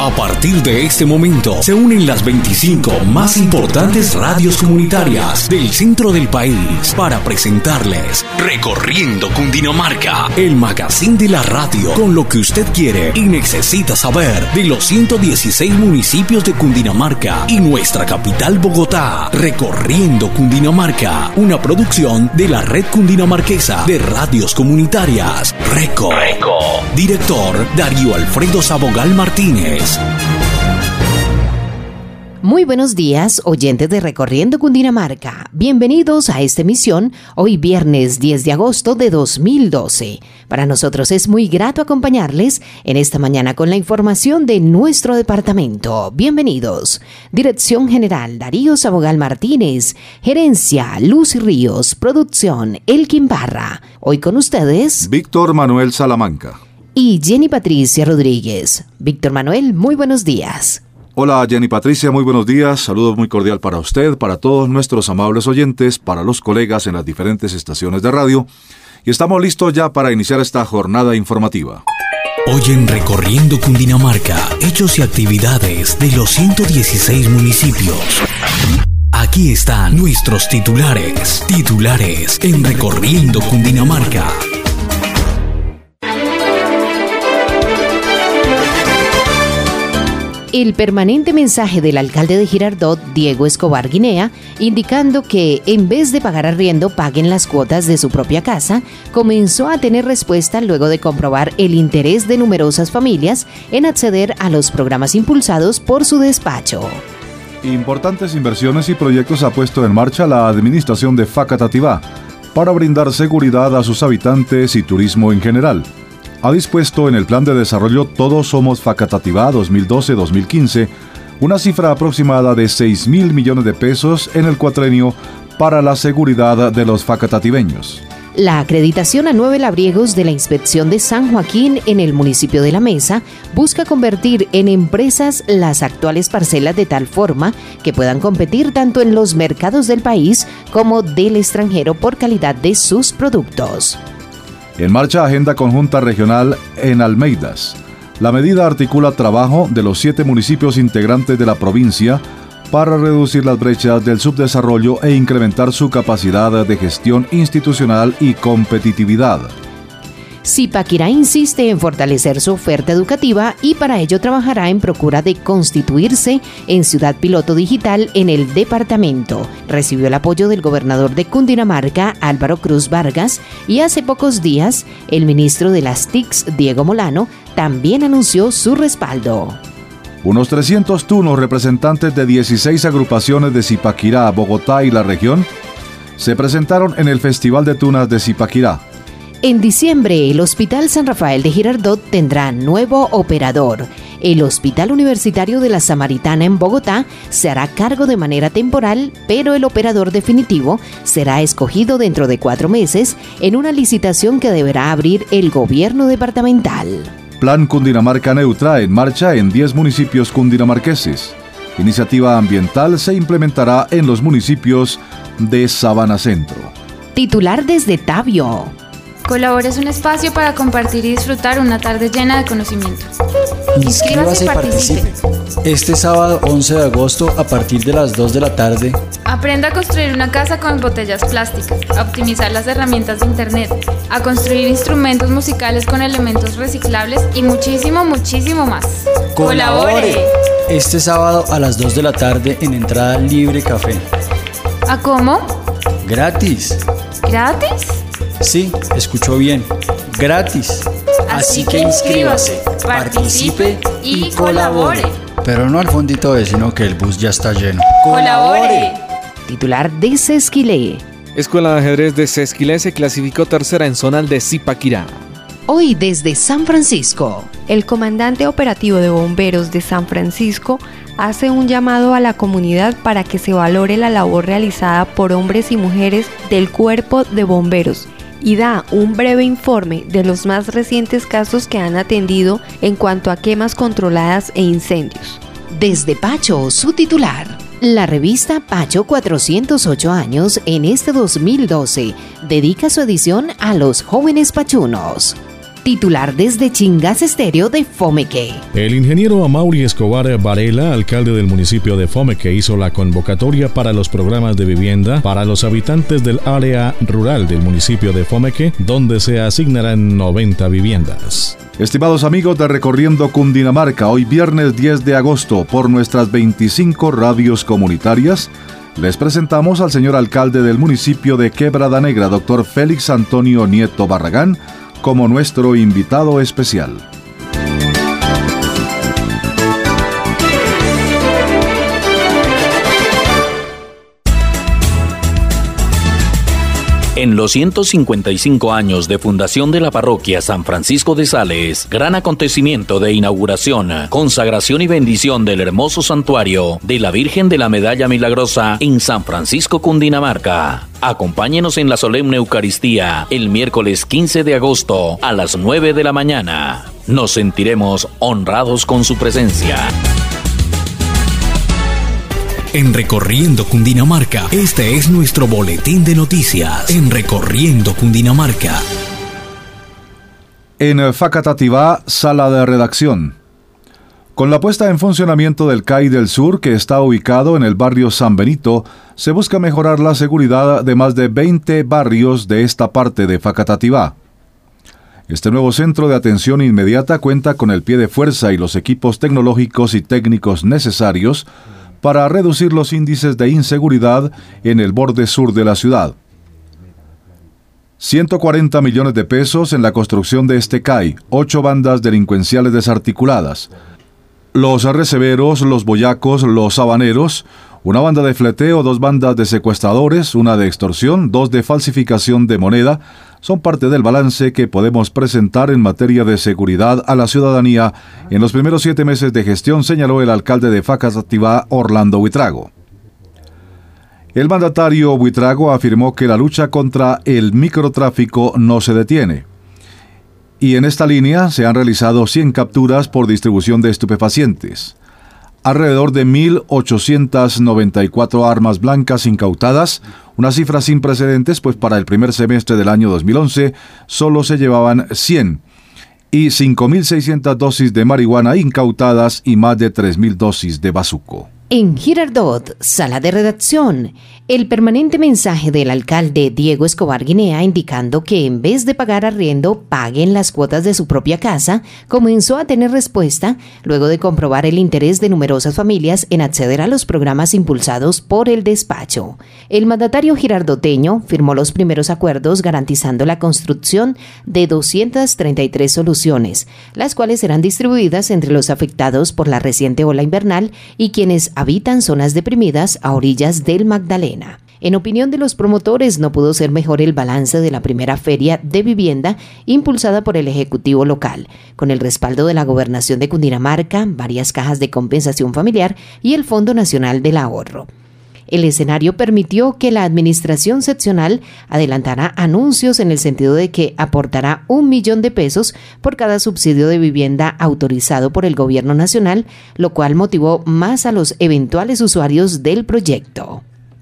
A partir de este momento se unen las 25 más importantes radios comunitarias del centro del país para presentarles Recorriendo Cundinamarca, el magazine de la radio con lo que usted quiere y necesita saber de los 116 municipios de Cundinamarca y nuestra capital Bogotá. Recorriendo Cundinamarca, una producción de la Red Cundinamarquesa de Radios Comunitarias, RECO. Director Darío Alfredo Sabogal Martínez. Muy buenos días, oyentes de Recorriendo Cundinamarca. Bienvenidos a esta emisión, hoy viernes 10 de agosto de 2012. Para nosotros es muy grato acompañarles en esta mañana con la información de nuestro departamento. Bienvenidos. Dirección General Darío Sabogal Martínez. Gerencia Lucy Ríos. Producción Elkin Barra. Hoy con ustedes Víctor Manuel Salamanca y Jenny Patricia Rodríguez. Víctor Manuel, muy buenos días. Hola Jenny Patricia, muy buenos días. Saludos muy cordial para usted, para todos nuestros amables oyentes, para los colegas en las diferentes estaciones de radio. Y estamos listos ya para iniciar esta jornada informativa. Hoy en Recorriendo Cundinamarca, hechos y actividades de los 116 municipios. Aquí están nuestros titulares en Recorriendo Cundinamarca. El permanente mensaje del alcalde de Girardot, Diego Escobar Guinea, indicando que en vez de pagar arriendo paguen las cuotas de su propia casa, comenzó a tener respuesta luego de comprobar el interés de numerosas familias en acceder a los programas impulsados por su despacho. Importantes inversiones y proyectos ha puesto en marcha la administración de Facatativá para brindar seguridad a sus habitantes y turismo en general. Ha dispuesto en el Plan de Desarrollo Todos Somos Facatativá 2012-2015 una cifra aproximada de 6.000 millones de pesos en el cuatrenio para la seguridad de los facatativeños. La acreditación a 9 labriegos de la Inspección de San Joaquín en el municipio de La Mesa busca convertir en empresas las actuales parcelas de tal forma que puedan competir tanto en los mercados del país como del extranjero por calidad de sus productos. En marcha agenda conjunta regional en Almeidas. La medida articula trabajo de los 7 municipios integrantes de la provincia para reducir las brechas del subdesarrollo e incrementar su capacidad de gestión institucional y competitividad. Zipaquirá insiste en fortalecer su oferta educativa y para ello trabajará en procura de constituirse en ciudad piloto digital en el departamento. Recibió el apoyo del gobernador de Cundinamarca, Álvaro Cruz Vargas, y hace pocos días el ministro de las TICs, Diego Molano, también anunció su respaldo. Unos 300 tunos representantes de 16 agrupaciones de Zipaquirá, Bogotá y la región se presentaron en el Festival de Tunas de Zipaquirá. En diciembre, el Hospital San Rafael de Girardot tendrá nuevo operador. El Hospital Universitario de la Samaritana en Bogotá se hará cargo de manera temporal, pero el operador definitivo será escogido dentro de 4 meses en una licitación que deberá abrir el gobierno departamental. Plan Cundinamarca Neutra en marcha en 10 municipios cundinamarqueses. Iniciativa ambiental se implementará en los municipios de Sabana Centro. Titular desde Tabio. Colabora es un espacio para compartir y disfrutar una tarde llena de conocimiento. Inscríbase y participe. Este sábado 11 de agosto a partir de las 2 de la tarde. Aprenda a construir una casa con botellas plásticas, a optimizar las herramientas de internet, a construir instrumentos musicales con elementos reciclables y muchísimo, muchísimo más. ¡Colabore! Este sábado a las 2 de la tarde en entrada libre café. ¿A cómo? Gratis. ¿Gratis? Sí, escuchó bien. Gratis. Así que inscríbase, participe y colabore. Pero no al fondito sino que el bus ya está lleno. ¡Colabore! Titular de Sesquilé. Escuela de Ajedrez de Sesquilé se clasificó tercera en zonal de Zipaquirá. Hoy desde San Francisco. El comandante operativo de bomberos de San Francisco hace un llamado a la comunidad para que se valore la labor realizada por hombres y mujeres del cuerpo de bomberos y da un breve informe de los más recientes casos que han atendido en cuanto a quemas controladas e incendios. Desde Pacho, su titular. La revista Pacho 408 años en este 2012 dedica su edición a los jóvenes pachunos. titular desde Chingas Estéreo de Fomeque. El ingeniero Amaury Escobar Varela, alcalde del municipio de Fomeque, hizo la convocatoria para los programas de vivienda para los habitantes del área rural del municipio de Fomeque, donde se asignarán 90 viviendas. Estimados amigos de Recorriendo Cundinamarca, hoy viernes 10 de agosto, por nuestras 25 radios comunitarias, les presentamos al señor alcalde del municipio de Quebrada Negra, doctor Félix Antonio Nieto Barragán, como nuestro invitado especial. En los 155 años de fundación de la parroquia San Francisco de Sales, gran acontecimiento de inauguración, consagración y bendición del hermoso santuario de la Virgen de la Medalla Milagrosa en San Francisco, Cundinamarca. Acompáñenos en la solemne Eucaristía el miércoles 15 de agosto a las 9 de la mañana. Nos sentiremos honrados con su presencia. En Recorriendo Cundinamarca, este es nuestro boletín de noticias. En Recorriendo Cundinamarca. En Facatativá, sala de redacción. Con la puesta en funcionamiento del CAI del Sur, que está ubicado en el barrio San Benito, se busca mejorar la seguridad de más de 20 barrios de esta parte de Facatativá. Este nuevo centro de atención inmediata cuenta con el pie de fuerza y los equipos tecnológicos y técnicos necesarios para reducir los índices de inseguridad en el borde sur de la ciudad. 140 millones de pesos en la construcción de este CAI, 8 bandas delincuenciales desarticuladas, los receberos, los boyacos, los habaneros, una banda de fleteo, 2 bandas de secuestradores, una de extorsión, 2 de falsificación de moneda, son parte del balance que podemos presentar en materia de seguridad a la ciudadanía en los primeros 7 meses de gestión, señaló el alcalde de Facatativá, Orlando Buitrago. El mandatario Buitrago afirmó que la lucha contra el microtráfico no se detiene. Y en esta línea se han realizado 100 capturas por distribución de estupefacientes. Alrededor de 1.894 armas blancas incautadas, una cifra sin precedentes, pues para el primer semestre del año 2011 solo se llevaban 100, y 5.600 dosis de marihuana incautadas y más de 3.000 dosis de bazuco. En Girardot, sala de redacción, el permanente mensaje del alcalde Diego Escobar Guinea indicando que en vez de pagar arriendo, paguen las cuotas de su propia casa, comenzó a tener respuesta luego de comprobar el interés de numerosas familias en acceder a los programas impulsados por el despacho. El mandatario girardoteño firmó los primeros acuerdos garantizando la construcción de 233 soluciones, las cuales serán distribuidas entre los afectados por la reciente ola invernal y quienes habitan zonas deprimidas a orillas del Magdalena. En opinión de los promotores, no pudo ser mejor el balance de la primera feria de vivienda impulsada por el Ejecutivo local, con el respaldo de la Gobernación de Cundinamarca, varias cajas de compensación familiar y el Fondo Nacional del Ahorro. El escenario permitió que la administración seccional adelantara anuncios en el sentido de que aportará 1 millón de pesos por cada subsidio de vivienda autorizado por el gobierno nacional, lo cual motivó más a los eventuales usuarios del proyecto.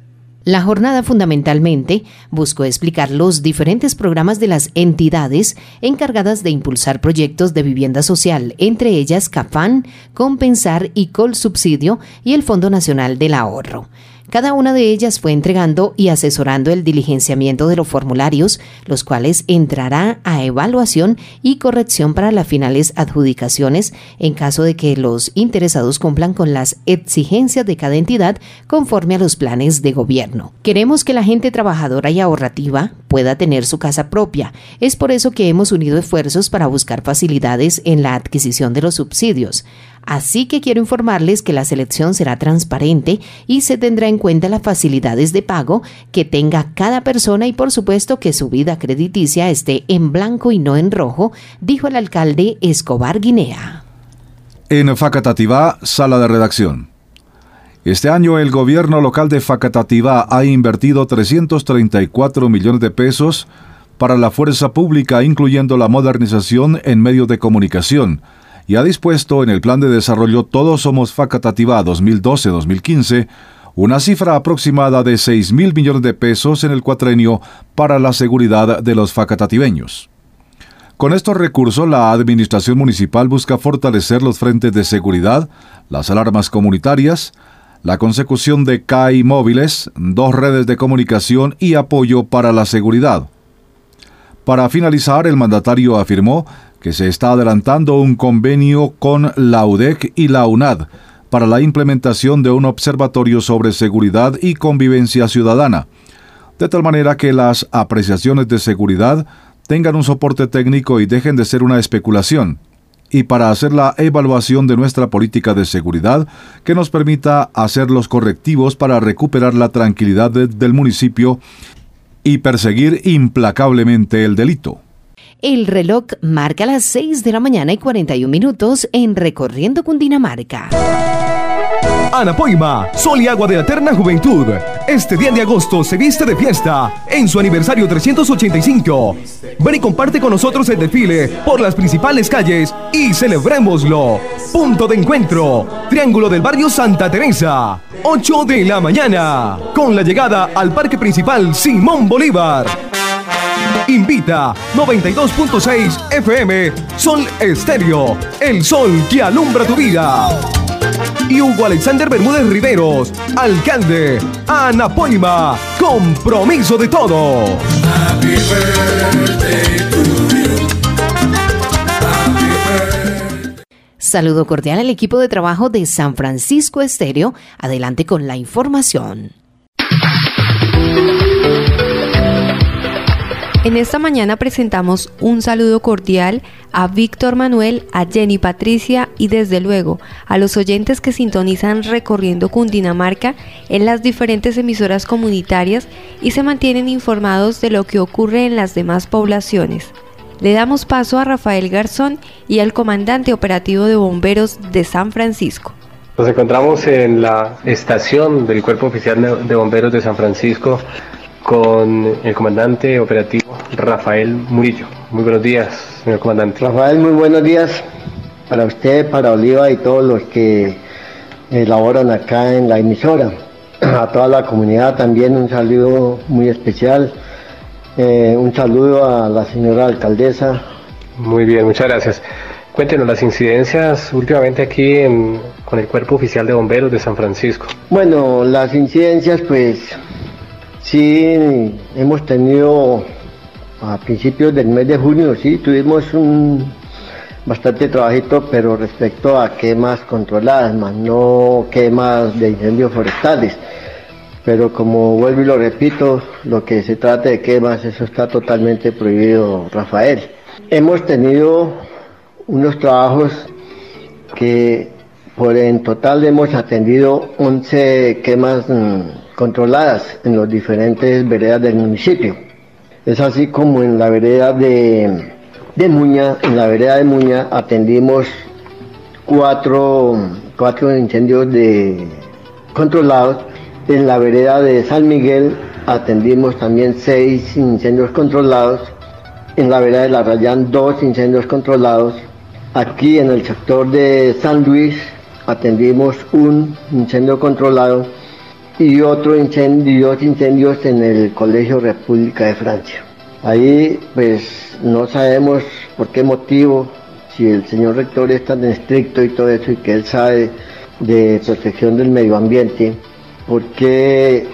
La jornada fundamentalmente buscó explicar los diferentes programas de las entidades encargadas de impulsar proyectos de vivienda social, entre ellas CAFAN, Compensar y Colsubsidio y el Fondo Nacional del Ahorro. Cada una de ellas fue entregando y asesorando el diligenciamiento de los formularios, los cuales entrará a evaluación y corrección para las finales adjudicaciones en caso de que los interesados cumplan con las exigencias de cada entidad conforme a los planes de gobierno. Queremos que la gente trabajadora y ahorrativa pueda tener su casa propia. Es por eso que hemos unido esfuerzos para buscar facilidades en la adquisición de los subsidios. Así que quiero informarles que la selección será transparente y se tendrá en cuenta las facilidades de pago que tenga cada persona y por supuesto que su vida crediticia esté en blanco y no en rojo, dijo el alcalde Escobar Guinea. En Facatativá, sala de redacción. Este año el gobierno local de Facatativá ha invertido 334 millones de pesos para la fuerza pública, incluyendo la modernización en medios de comunicación, y ha dispuesto en el Plan de Desarrollo Todos Somos Facatativá 2012-2015 una cifra aproximada de 6.000 millones de pesos en el cuatrenio para la seguridad de los facatativeños. Con estos recursos, la administración municipal busca fortalecer los frentes de seguridad, las alarmas comunitarias, la consecución de CAI móviles, 2 redes de comunicación y apoyo para la seguridad. Para finalizar, el mandatario afirmó que se está adelantando un convenio con la UDEC y la UNAD para la implementación de un observatorio sobre seguridad y convivencia ciudadana, de tal manera que las apreciaciones de seguridad tengan un soporte técnico y dejen de ser una especulación, y para hacer la evaluación de nuestra política de seguridad que nos permita hacer los correctivos para recuperar la tranquilidad del municipio y perseguir implacablemente el delito. El reloj marca las 6 de la mañana y 41 minutos en Recorriendo Cundinamarca. Anapoima, sol y agua de la eterna juventud. Este 10 de agosto se viste de fiesta en su aniversario 385. Ven y comparte con nosotros el desfile por las principales calles y celebrémoslo. Punto de encuentro, Triángulo del Barrio Santa Teresa, 8 de la mañana, con la llegada al Parque Principal Simón Bolívar. Invita 92.6 FM Sol Estéreo, el sol que alumbra tu vida. Y Hugo Alexander Bermúdez Riveros, alcalde, Anapoima, compromiso de todos. Happy birthday to you. Saludo cordial al equipo de trabajo de San Francisco Estéreo. Adelante con la información. En esta mañana presentamos un saludo cordial a Víctor Manuel, a Jenny Patricia y desde luego a los oyentes que sintonizan Recorriendo Cundinamarca en las diferentes emisoras comunitarias y se mantienen informados de lo que ocurre en las demás poblaciones. Le damos paso a Rafael Garzón y al comandante operativo de bomberos de San Francisco. Nos encontramos en la estación del Cuerpo Oficial de Bomberos de San Francisco con el comandante operativo Rafael Murillo. Muy buenos días, señor comandante. Rafael, muy buenos días para usted, para Oliva y todos los que laboran acá en la emisora. A toda la comunidad también un saludo muy especial. Un saludo a la señora alcaldesa. Muy bien, muchas gracias. Cuéntenos las incidencias últimamente aquí con el Cuerpo Oficial de Bomberos de San Francisco. Bueno, las incidencias pues sí, hemos tenido a principios del mes de junio, sí, tuvimos bastante trabajito, pero respecto a quemas controladas, más no quemas de incendios forestales. Pero como vuelvo y lo repito, lo que se trata de quemas, eso está totalmente prohibido, Rafael. Hemos tenido unos trabajos que en total hemos atendido 11 quemas controladas en los diferentes veredas del municipio. Es así como en la vereda de Muña, atendimos cuatro incendios controlados. En la vereda de San Miguel atendimos también 6 incendios controlados. En la vereda de La Rayán 2 incendios controlados. Aquí en el sector de San Luis atendimos un incendio controlado y dos incendios en el Colegio República de Francia. Ahí pues no sabemos por qué motivo, si el señor rector es tan estricto y todo eso y que él sabe de protección del medio ambiente, por qué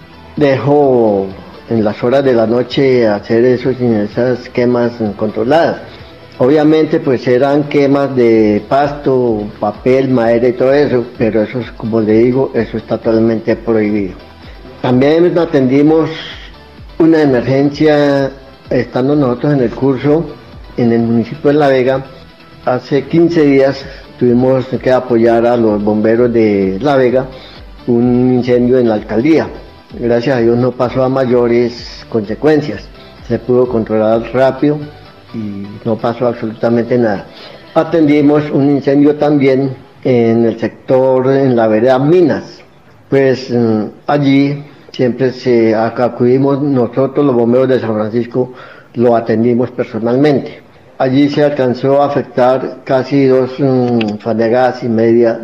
dejó en las horas de la noche hacer esas quemas controladas. Obviamente pues eran quemas de pasto, papel, madera y todo eso, pero eso es, como le digo, eso está totalmente prohibido. También atendimos una emergencia estando nosotros en el curso en el municipio de La Vega. Hace 15 días tuvimos que apoyar a los bomberos de La Vega, un incendio en la alcaldía. Gracias a Dios no pasó a mayores consecuencias, se pudo controlar rápido y no pasó absolutamente nada. Atendimos un incendio también en el sector, en la vereda Minas. Pues allí siempre acudimos nosotros, los bomberos de San Francisco, lo atendimos personalmente. Allí se alcanzó a afectar casi 2 fanegas y media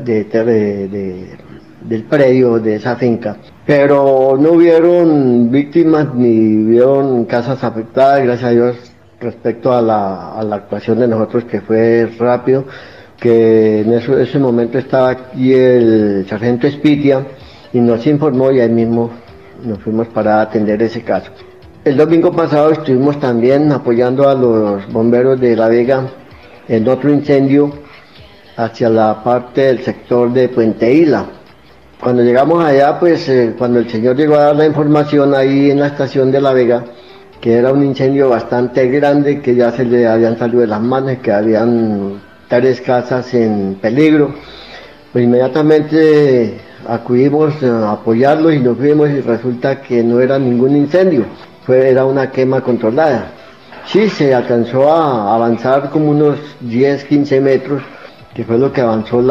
del predio de esa finca, pero no hubieron víctimas ni hubieron casas afectadas, gracias a Dios respecto a la actuación de nosotros, que fue rápido, que en ese momento estaba aquí el sargento Espitia y nos informó y ahí mismo nos fuimos para atender ese caso. El domingo pasado estuvimos también apoyando a los bomberos de La Vega en otro incendio hacia la parte del sector de Puente Isla. Cuando llegamos allá, pues cuando el señor llegó a dar la información ahí en la estación de La Vega, que era un incendio bastante grande, que ya se le habían salido de las manos, que habían 3 casas en peligro, pues inmediatamente acudimos a apoyarlos y nos fuimos y resulta que no era ningún incendio, era una quema controlada. Sí, se alcanzó a avanzar como unos 10-15 metros, que fue lo que avanzó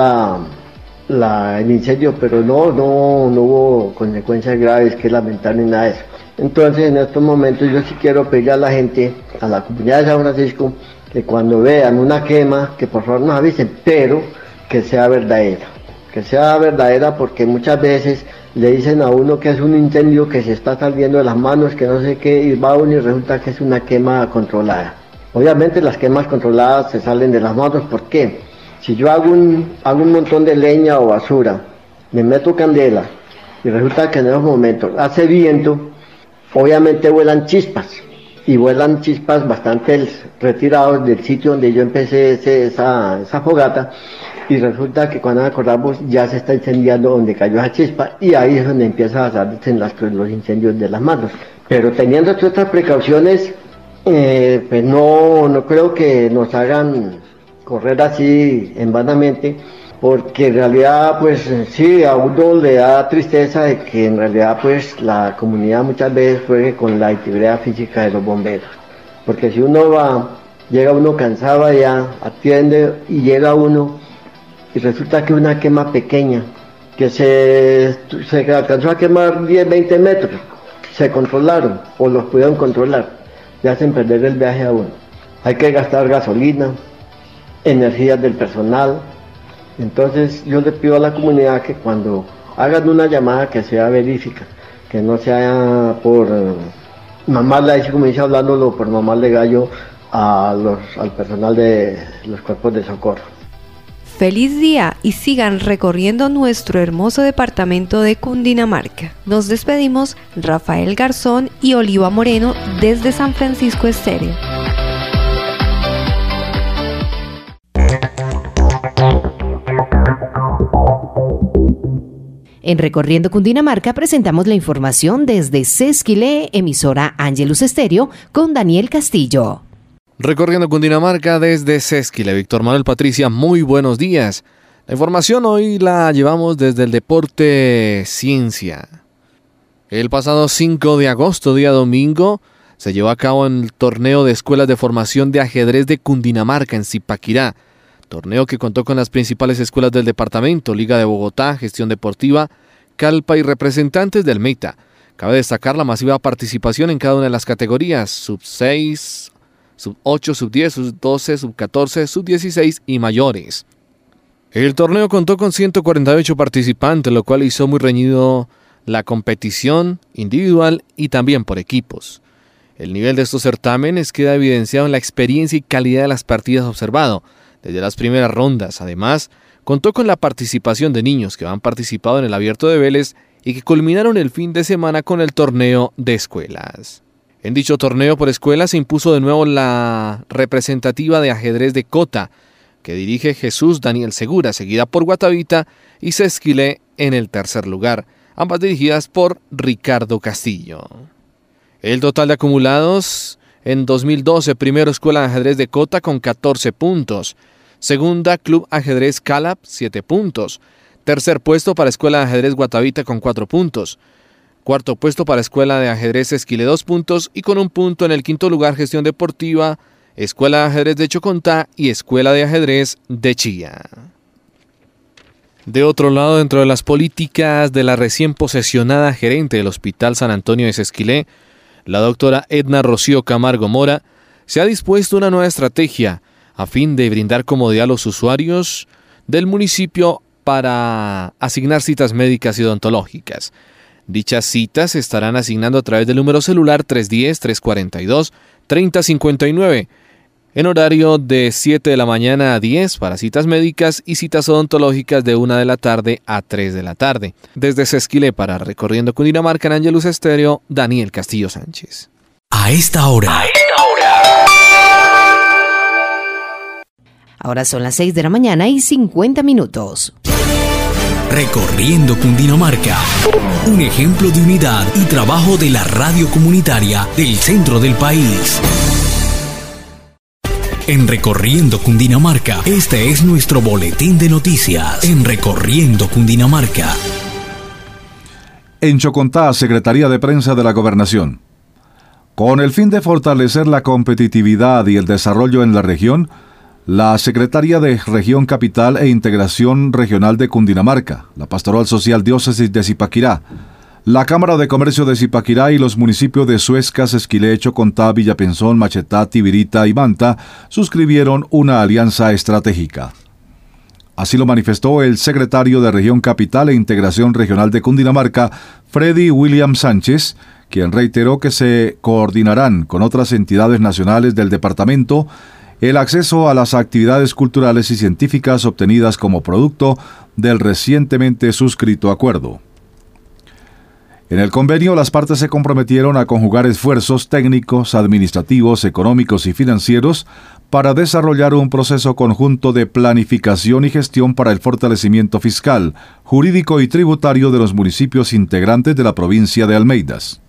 el incendio, pero no hubo consecuencias graves que lamentar ni nada de eso. Entonces, en estos momentos yo sí quiero pedir a la gente, a la comunidad de San Francisco, que cuando vean una quema, que por favor nos avisen, pero que sea verdadera. Que sea verdadera, porque muchas veces le dicen a uno que es un incendio que se está saliendo de las manos, que no sé qué, y va uno y resulta que es una quema controlada. Obviamente las quemas controladas se salen de las manos. ¿Por qué? Si yo hago un montón de leña o basura, me meto candela y resulta que en esos momentos hace viento, obviamente vuelan chispas, y vuelan chispas bastante retirados del sitio donde yo empecé esa fogata, y resulta que cuando nos acordamos ya se está incendiando donde cayó esa chispa, y ahí es donde empiezan a darse los incendios de las manos. Pero teniendo todas estas precauciones, pues no creo que nos hagan correr así en vanamente, porque en realidad pues sí, a uno le da tristeza de que en realidad pues la comunidad muchas veces juegue con la integridad física de los bomberos, porque si uno llega uno cansado allá, atiende y llega uno y resulta que una quema pequeña, que se alcanzó a quemar 10-20 metros, se controlaron o los pudieron controlar, le hacen perder el viaje a uno. Hay que gastar gasolina, energías del personal. Entonces yo le pido a la comunidad que cuando hagan una llamada que sea verídica, que no sea por mamarle, así como dice hablándolo, por mamarle gallo al personal de los cuerpos de socorro. Feliz día y sigan recorriendo nuestro hermoso departamento de Cundinamarca. Nos despedimos Rafael Garzón y Oliva Moreno desde San Francisco Estéreo. En Recorriendo Cundinamarca presentamos la información desde Sesquilé, emisora Ángelus Estéreo, con Daniel Castillo. Recorriendo Cundinamarca desde Sesquilé, Víctor Manuel Patricia, muy buenos días. La información hoy la llevamos desde el Deporte Ciencia. El pasado 5 de agosto, día domingo, se llevó a cabo el torneo de escuelas de formación de ajedrez de Cundinamarca en Zipaquirá. Torneo que contó con las principales escuelas del departamento, Liga de Bogotá, Gestión Deportiva, Calpa y representantes del META. Cabe destacar la masiva participación en cada una de las categorías, sub-6, sub-8, sub-10, sub-12, sub-14, sub-16 y mayores. El torneo contó con 148 participantes, lo cual hizo muy reñido la competición individual y también por equipos. El nivel de estos certámenes queda evidenciado en la experiencia y calidad de las partidas observado desde las primeras rondas. Además, contó con la participación de niños que han participado en el Abierto de Vélez y que culminaron el fin de semana con el torneo de escuelas. En dicho torneo por escuelas se impuso de nuevo la representativa de ajedrez de Cota, que dirige Jesús Daniel Segura, seguida por Guatavita y Sesquilé en el tercer lugar, ambas dirigidas por Ricardo Castillo. El total de acumulados en 2012, primero Escuela de Ajedrez de Cota con 14 puntos, segunda Club Ajedrez Calap 7 puntos, tercer puesto para Escuela de Ajedrez Guatavita con 4 puntos, cuarto puesto para Escuela de Ajedrez Esquilé 2 puntos y con 1 punto en el quinto lugar Gestión Deportiva, Escuela de Ajedrez de Chocontá y Escuela de Ajedrez de Chía. De otro lado, dentro de las políticas de la recién posesionada gerente del Hospital San Antonio de Sesquilé, la doctora Edna Rocío Camargo Mora, se ha dispuesto una nueva estrategia a fin de brindar comodidad a los usuarios del municipio para asignar citas médicas y odontológicas. Dichas citas se estarán asignando a través del número celular 310-342 3059, en horario de 7 de la mañana a 10 para citas médicas y citas odontológicas de 1 de la tarde a 3 de la tarde. Desde Sesquilé para Recorriendo Cundinamarca en Ángelus Estéreo, Daniel Castillo Sánchez. A esta hora. Ahora son las 6 de la mañana y 50 minutos. Recorriendo Cundinamarca, un ejemplo de unidad y trabajo de la radio comunitaria del centro del país. En Recorriendo Cundinamarca, este es nuestro boletín de noticias. En Recorriendo Cundinamarca. En Chocontá, Secretaría de Prensa de la Gobernación. Con el fin de fortalecer la competitividad y el desarrollo en la región, la Secretaría de Región Capital e Integración Regional de Cundinamarca, la Pastoral Social Diócesis de Zipaquirá, la Cámara de Comercio de Zipaquirá y los municipios de Suescas, Esquilé, Chocontá, Villapenzón, Machetá, Tibirita y Manta suscribieron una alianza estratégica. Así lo manifestó el secretario de Región Capital e Integración Regional de Cundinamarca, Freddy William Sánchez, quien reiteró que se coordinarán con otras entidades nacionales del departamento el acceso a las actividades culturales y científicas obtenidas como producto del recientemente suscrito acuerdo. En el convenio, las partes se comprometieron a conjugar esfuerzos técnicos, administrativos, económicos y financieros para desarrollar un proceso conjunto de planificación y gestión para el fortalecimiento fiscal, jurídico y tributario de los municipios integrantes de la provincia de Almeidas.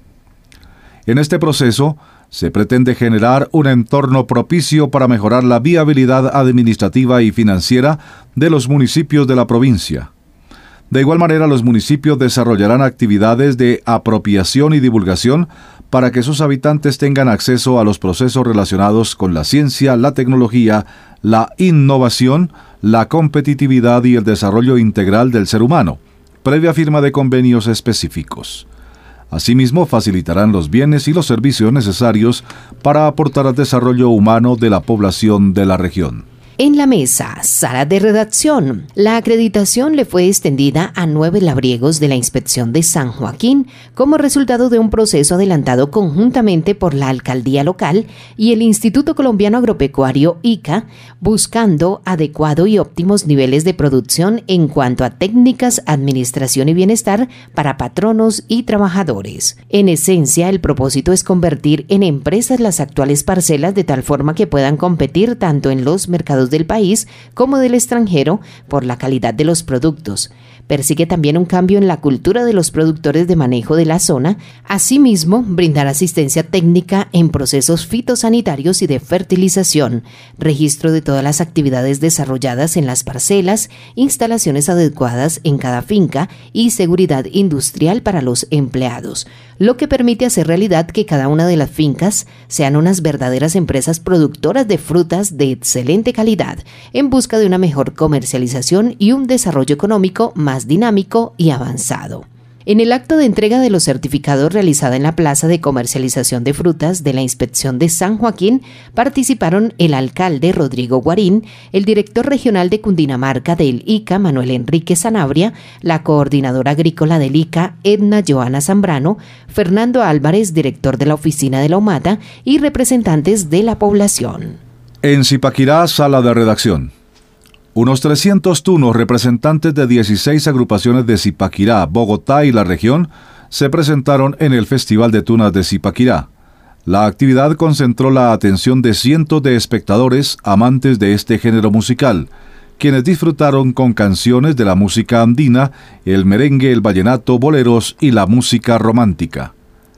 En este proceso, se pretende generar un entorno propicio para mejorar la viabilidad administrativa y financiera de los municipios de la provincia. De igual manera, los municipios desarrollarán actividades de apropiación y divulgación para que sus habitantes tengan acceso a los procesos relacionados con la ciencia, la tecnología, la innovación, la competitividad y el desarrollo integral del ser humano, previa firma de convenios específicos. Asimismo, facilitarán los bienes y los servicios necesarios para aportar al desarrollo humano de la población de la región. En la mesa, sala de redacción, la acreditación le fue extendida a 9 labriegos de la Inspección de San Joaquín como resultado de un proceso adelantado conjuntamente por la Alcaldía Local y el Instituto Colombiano Agropecuario ICA, buscando adecuado y óptimos niveles de producción en cuanto a técnicas, administración y bienestar para patronos y trabajadores. En esencia, el propósito es convertir en empresas las actuales parcelas de tal forma que puedan competir tanto en los mercados del país como del extranjero por la calidad de los productos. Persigue también un cambio en la cultura de los productores de manejo de la zona. Asimismo, brindar asistencia técnica en procesos fitosanitarios y de fertilización, registro de todas las actividades desarrolladas en las parcelas, instalaciones adecuadas en cada finca y seguridad industrial para los empleados, lo que permite hacer realidad que cada una de las fincas sean unas verdaderas empresas productoras de frutas de excelente calidad, en busca de una mejor comercialización y un desarrollo económico más dinámico y avanzado. En el acto de entrega de los certificados realizada en la Plaza de Comercialización de Frutas de la Inspección de San Joaquín, participaron el alcalde Rodrigo Guarín, el director regional de Cundinamarca del ICA, Manuel Enrique Sanabria, la coordinadora agrícola del ICA, Edna Joana Zambrano, Fernando Álvarez, director de la Oficina de la OMATA, y representantes de la población. En Zipaquirá, sala de redacción. Unos 300 tunos representantes de 16 agrupaciones de Zipaquirá, Bogotá y la región se presentaron en el Festival de Tunas de Zipaquirá. La actividad concentró la atención de cientos de espectadores amantes de este género musical, quienes disfrutaron con canciones de la música andina, el merengue, el vallenato, boleros y la música romántica.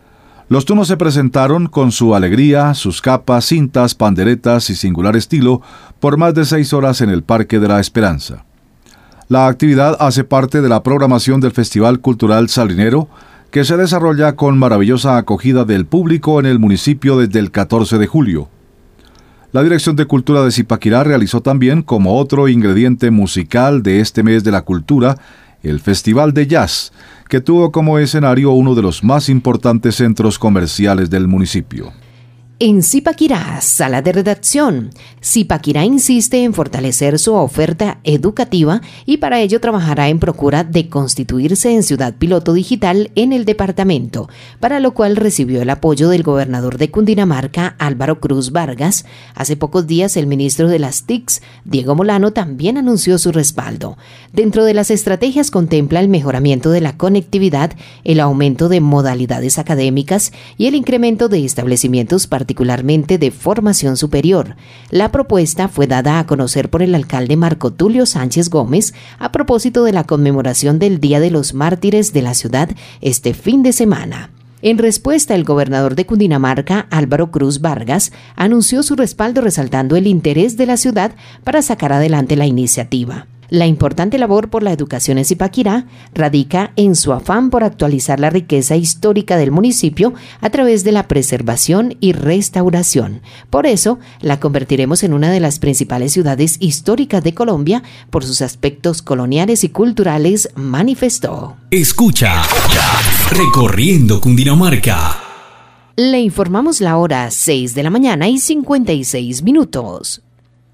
Los tunos se presentaron con su alegría, sus capas, cintas, panderetas y singular estilo por más de 6 horas en el Parque de la Esperanza. La actividad hace parte de la programación del Festival Cultural Salinero, que se desarrolla con maravillosa acogida del público en el municipio desde el 14 de julio. La Dirección de Cultura de Zipaquirá realizó también, como otro ingrediente musical de este mes de la cultura, el Festival de Jazz, que tuvo como escenario uno de los más importantes centros comerciales del municipio. En Zipaquirá, sala de redacción. Zipaquirá insiste en fortalecer su oferta educativa y para ello trabajará en procura de constituirse en ciudad piloto digital en el departamento, para lo cual recibió el apoyo del gobernador de Cundinamarca, Álvaro Cruz Vargas. Hace pocos días el ministro de las TICs, Diego Molano, también anunció su respaldo. Dentro de las estrategias contempla el mejoramiento de la conectividad, el aumento de modalidades académicas y el incremento de establecimientos particularmente de formación superior. La propuesta fue dada a conocer por el alcalde Marco Tulio Sánchez Gómez a propósito de la conmemoración del Día de los Mártires de la ciudad este fin de semana. En respuesta, el gobernador de Cundinamarca, Álvaro Cruz Vargas, anunció su respaldo resaltando el interés de la ciudad para sacar adelante la iniciativa. La importante labor por la educación en Zipaquirá radica en su afán por actualizar la riqueza histórica del municipio a través de la preservación y restauración. Por eso, la convertiremos en una de las principales ciudades históricas de Colombia por sus aspectos coloniales y culturales, manifestó. Escucha Recorriendo Cundinamarca. Le informamos la hora 6 de la mañana y 56 minutos.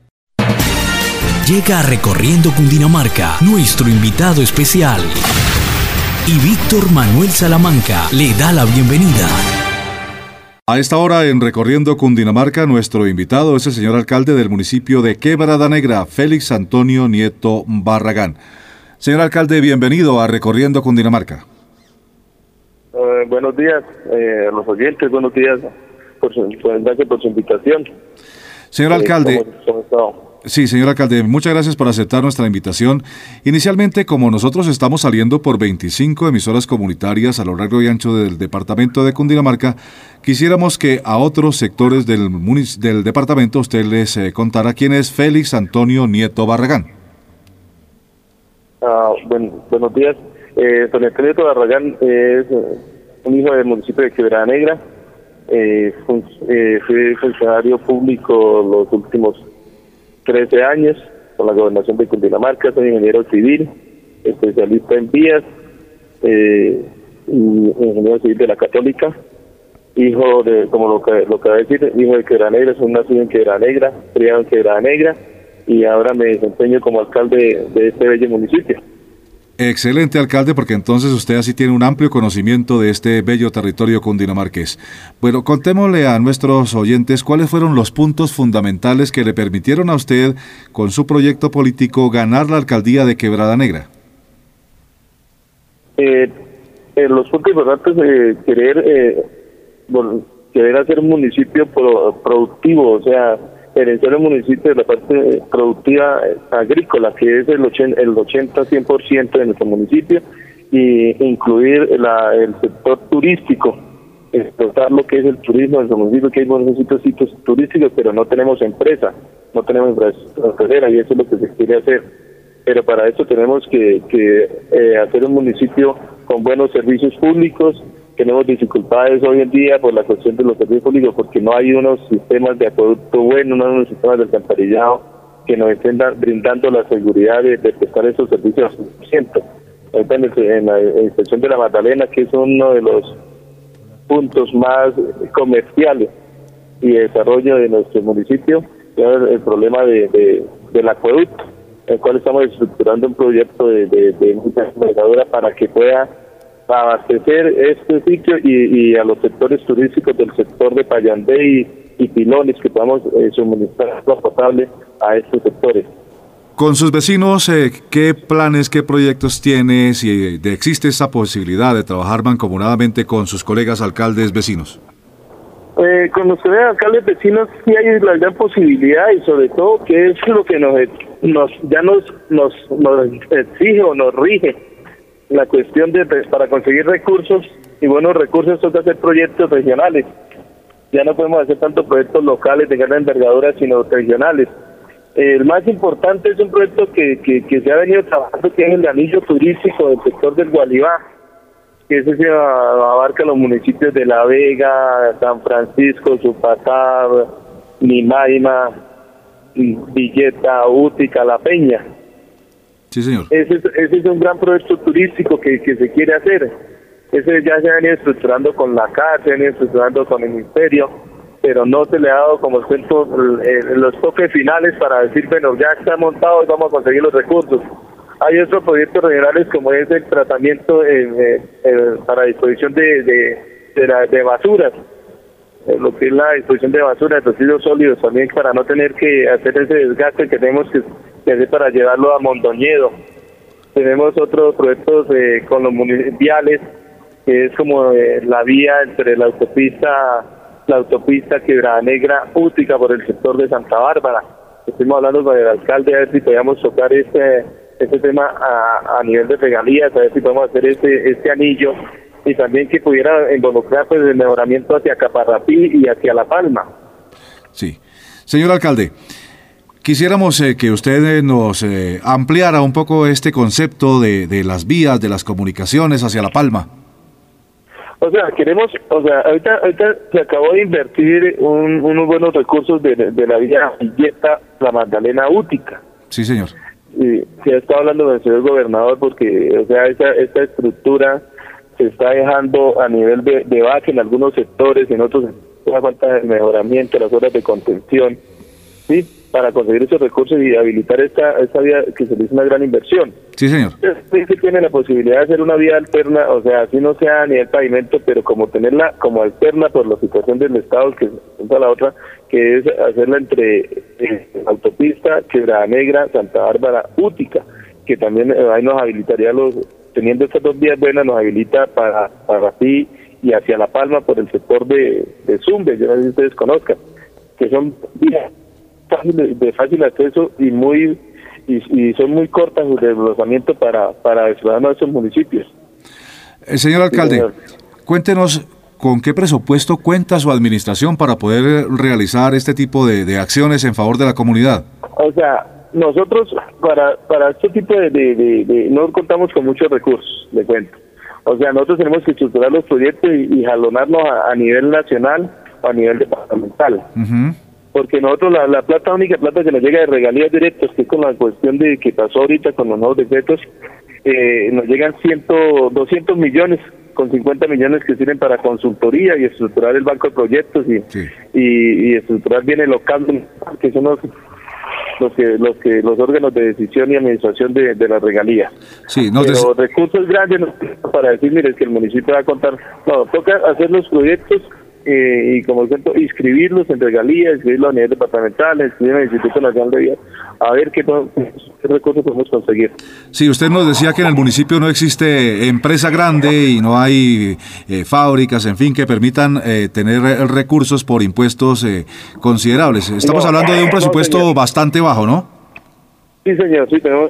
Llega Recorriendo Cundinamarca, nuestro invitado especial. Y Víctor Manuel Salamanca le da la bienvenida. A esta hora en Recorriendo Cundinamarca, nuestro invitado es el señor alcalde del municipio de Quebrada Negra, Félix Antonio Nieto Barragán. Señor alcalde, bienvenido a Recorriendo Cundinamarca. Buenos días a los oyentes, buenos días gracias por su invitación. Señor alcalde. ¿Cómo está? Sí, señor alcalde, muchas gracias por aceptar nuestra invitación. Inicialmente, como nosotros estamos saliendo por 25 emisoras comunitarias a lo largo y ancho del departamento de Cundinamarca, quisiéramos que a otros sectores del departamento usted les contara quién es Félix Antonio Nieto Barragán. Buenos días. Don Antonio Nieto Barragán es un hijo del municipio de Quebrada Negra. Fui funcionario público los últimos 13 años con la gobernación de Cundinamarca. Soy ingeniero civil, especialista en vías, ingeniero civil de la Católica, hijo de, como lo que va a decir, hijo de Quebrada Negra. Soy nacido en Quebrada Negra, criado en Quebrada Negra y ahora me desempeño como alcalde de este bello municipio. Excelente, alcalde, porque entonces usted así tiene un amplio conocimiento de este bello territorio cundinamarqués. Bueno, contémosle a nuestros oyentes cuáles fueron los puntos fundamentales que le permitieron a usted, con su proyecto político, ganar la alcaldía de Quebrada Negra. Los puntos importantes de querer hacer un municipio productivo, o sea, gerenciar el municipio de la parte productiva agrícola, que es el 80-100% de nuestro municipio, y incluir el sector turístico, explotar lo que es el turismo de nuestro municipio, que hay buenos sitios turísticos, pero no tenemos empresa, no tenemos empresa, y eso es lo que se quiere hacer. Pero para eso tenemos que hacer un municipio con buenos servicios públicos. Tenemos dificultades hoy en día por la cuestión de los servicios públicos, porque no hay unos sistemas de acueducto buenos, no hay unos sistemas de alcantarillado que nos estén brindando la seguridad de prestar esos servicios al 100%. En la inspección de la Magdalena, que es uno de los puntos más comerciales y de desarrollo de nuestro municipio, el problema del acueducto, el cual estamos estructurando un proyecto de una para que pueda abastecer este sitio y a los sectores turísticos del sector de Payandé y Pilones, que podamos suministrar agua potable a estos sectores. Con sus vecinos, ¿qué planes, qué proyectos tiene, si existe esa posibilidad de trabajar mancomunadamente con sus colegas alcaldes vecinos? Con los colegas alcaldes vecinos sí hay la gran posibilidad, y sobre todo que es lo que nos exige o nos rige la cuestión de para conseguir recursos y buenos recursos. Toca hacer proyectos regionales. Ya no podemos hacer tantos proyectos locales de gran envergadura, sino regionales. El más importante es un proyecto que se ha venido trabajando, que es el anillo turístico del sector del Gualibá, que ese se abarca los municipios de La Vega, San Francisco, Zupatá, Nimaima, Villeta, Útica, La Peña. Sí, señor. Ese es un gran proyecto turístico que se quiere hacer. Ese ya se ha venido estructurando con la CAR, se ha venido estructurando con el Ministerio, pero no se le ha dado, como cuento, los toques finales para decir, bueno, ya está montado y vamos a conseguir los recursos. Hay otros proyectos regionales como es el tratamiento para disposición de basuras, lo que es la disposición de basura, de residuos sólidos también, para no tener que hacer ese desgaste que tenemos que hacer para llevarlo a Mondoñedo. Tenemos otros proyectos con los municipiales, que es como la vía entre la autopista Quebrada Negra Útica por el sector de Santa Bárbara. Estuvimos hablando con el alcalde a ver si podíamos tocar este tema a nivel de regalías, a ver si podemos hacer este anillo, y también que pudiera involucrar pues el mejoramiento hacia Caparrapí y hacia La Palma. Sí. Señor alcalde, quisiéramos que usted nos ampliara un poco este concepto de las vías, de las comunicaciones hacia La Palma. O sea, ahorita se acabó de invertir unos buenos recursos de la vía Villeta La Magdalena Útica. Sí, señor. Y se ha estado hablando con el señor gobernador porque, o sea, esta estructura se está dejando a nivel de base en algunos sectores, en otros una falta de mejoramiento, las horas de contención, ¿sí? Para conseguir esos recursos y habilitar esta vía que se le hizo una gran inversión. Sí, señor. Sí, se tiene la posibilidad de hacer una vía alterna, o sea, así no sea a nivel pavimento, pero como tenerla como alterna por la situación del Estado, que es a la otra, que es hacerla entre autopista Quebrada Negra, Santa Bárbara, Útica, que también ahí nos habilitaría teniendo estas dos vías buenas, nos habilita para Rapí y hacia La Palma por el sector de Zumbe, yo no sé si ustedes conozcan, que son vías de fácil acceso y son muy cortas de desplazamiento para el ciudadano de esos municipios. Señor alcalde, cuéntenos con qué presupuesto cuenta su administración para poder realizar este tipo de acciones en favor de la comunidad. O sea, nosotros para este tipo de no contamos con muchos recursos, le cuento. O sea, nosotros tenemos que estructurar los proyectos y jalonarlos a nivel nacional o a nivel departamental. Uh-huh. Porque nosotros la única plata que nos llega de regalías directas, que es con la cuestión de que pasó ahorita con los nuevos decretos, nos llegan 200 millones, con 50 millones que sirven para consultoría y estructurar el banco de proyectos y estructurar bien el local, que son los órganos de decisión y administración de las regalías. Sí, pero recursos grandes para decir, mire, que el municipio va a contar, no, toca hacer los proyectos y como ejemplo, inscribirlos en regalías, inscribirlos a nivel departamental, inscribirlos en el Instituto Nacional de Vías, a ver qué recursos podemos conseguir. Sí, usted nos decía que en el municipio no existe empresa grande y no hay fábricas, en fin, que permitan tener recursos por impuestos considerables. Estamos hablando de un presupuesto bastante bajo, ¿no? Sí, señor, sí, tenemos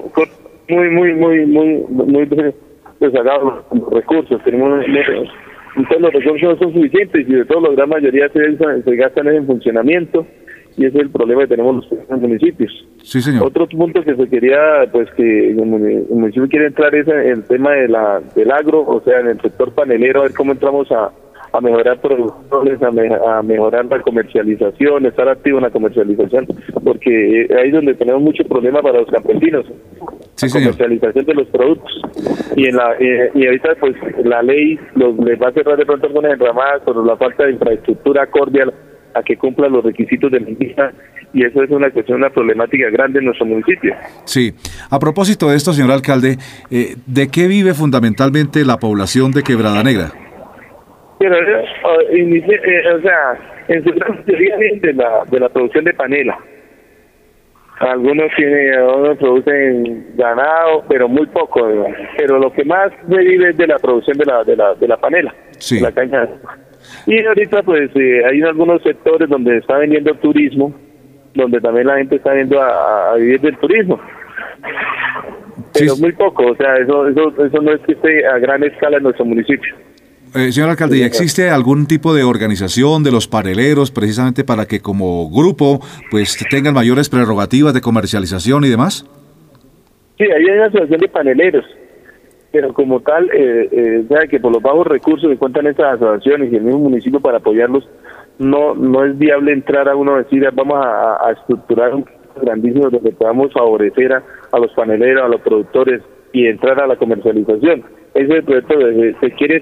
muy rezagados los recursos, tenemos entonces los recursos no son suficientes y de todo la gran mayoría se gastan en funcionamiento y ese es el problema que tenemos los municipios. Sí, señor. Otro punto que se quería, pues que el municipio quiere entrar es el tema del agro, o sea, en el sector panelero, a ver cómo entramos a mejorar producciones, a mejorar la comercialización, estar activo en la comercialización, porque ahí es donde tenemos mucho problema para los campesinos. Sí, comercialización de los productos y ahorita pues la ley les va a cerrar de pronto algunas enramadas por la falta de infraestructura acorde a que cumplan los requisitos de la indígena y eso es una problemática grande en nuestro municipio. Sí, a propósito de esto, señor alcalde, ¿de qué vive fundamentalmente la población de Quebrada Negra? Pero, o sea, en su gran mayoría de la producción de panela. Algunos producen ganado, pero muy poco, pero lo que más se vive es de la producción de la panela, de la caña de azúcar. Y ahorita pues hay algunos sectores donde está vendiendo turismo, donde también la gente está yendo a vivir del turismo, pero muy poco, o sea, eso no es que esté a gran escala en nuestro municipio. Señor alcalde, ¿y existe algún tipo de organización de los paneleros precisamente para que como grupo pues tengan mayores prerrogativas de comercialización y demás? Sí, hay una asociación de paneleros, pero como tal, ya que por los bajos recursos que cuentan estas asociaciones y el mismo municipio para apoyarlos, no es viable entrar a uno a decir vamos a estructurar un grandísimo donde podamos favorecer a los paneleros, a los productores y entrar a la comercialización. ese proyecto se quiere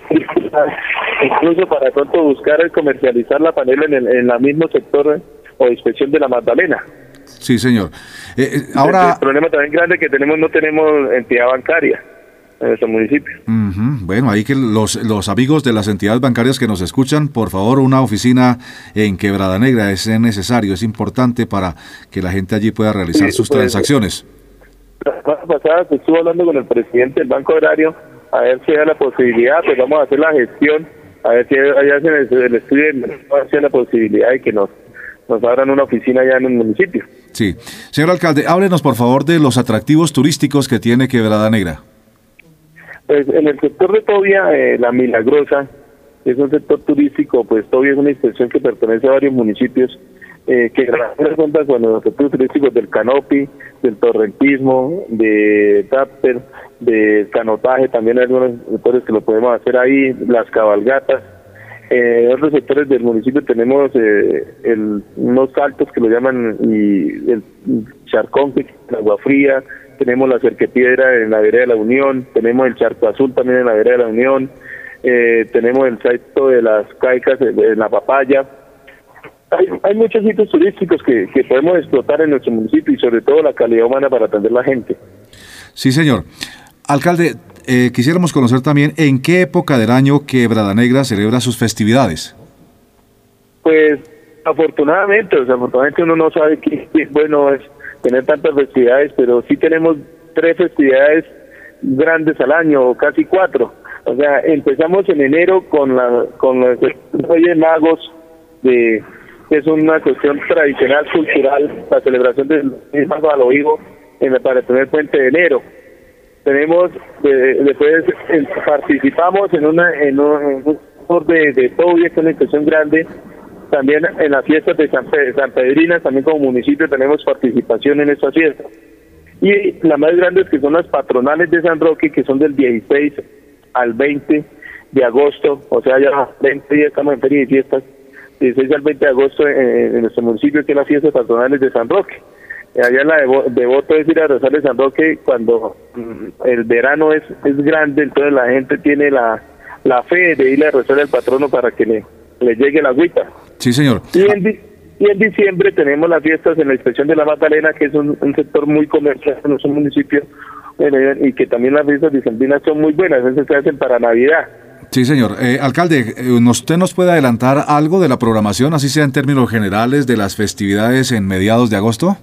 incluso para pronto buscar comercializar la panela en el mismo sector o inspección de la Magdalena. Sí, señor. Ahora el problema también grande que no tenemos entidad bancaria en nuestro municipio. Bueno, ahí que los amigos de las entidades bancarias que nos escuchan, por favor, una oficina en Quebrada Negra es necesario, es importante para que la gente allí pueda realizar sus transacciones. La semana pasada se estuvo hablando con el presidente del Banco Agrario a ver si hay la posibilidad, pues vamos a hacer la gestión, a ver si allá hacen el estudio hacia la posibilidad de que nos abran una oficina allá en el municipio. Sí. Señor alcalde, háblenos por favor de los atractivos turísticos que tiene Quebrada Negra. Pues en el sector de Tobia, La Milagrosa, es un sector turístico, pues Tobia es una extensión que pertenece a varios municipios, que cuenta con los sectores turísticos del canopy, del torrentismo, de tapper, de canotaje, también hay algunos sectores que lo podemos hacer ahí, las cabalgatas. En otros sectores del municipio tenemos unos saltos que lo llaman y el charcón, que es el agua fría, tenemos la cerquepiedra en la vereda de la Unión, tenemos el charco azul también en la vereda de la Unión, tenemos el salto de las caicas en la Papaya. Hay muchos sitios turísticos que podemos explotar en nuestro municipio y sobre todo la calidad humana para atender a la gente. Sí, señor. Alcalde, quisiéramos conocer también en qué época del año Quebrada Negra celebra sus festividades. Pues afortunadamente uno no sabe qué bueno es tener tantas festividades, pero sí tenemos 3 festividades grandes al año, o casi 4. O sea, empezamos en enero con los Reyes Magos, que es una cuestión tradicional, cultural, la celebración del Mago al Oigo para el primer puente de enero. Tenemos, después participamos en un tour de Tobia, que es una cuestión grande. También en las fiestas de San Pedrinas, también como municipio tenemos participación en estas fiestas. Y las más grandes, que son las patronales de San Roque, que son del 16 al 20 de agosto, o sea, ya 20 días estamos en feria y fiestas, 16 al 20 de agosto en nuestro municipio, que es las fiestas patronales de San Roque. Allá en la Devoto es ir a rezar de San Roque cuando el verano es grande, entonces la gente tiene la fe de ir a rezar al patrono para que le llegue la agüita. Sí, señor. Y en diciembre tenemos las fiestas en la inspección de la Magdalena, que es un sector muy comercial en nuestro municipio, y que también las fiestas dicembrinas son muy buenas, esas se hacen para Navidad. Sí, señor. Alcalde, ¿usted nos puede adelantar algo de la programación, así sea en términos generales, de las festividades en mediados de agosto?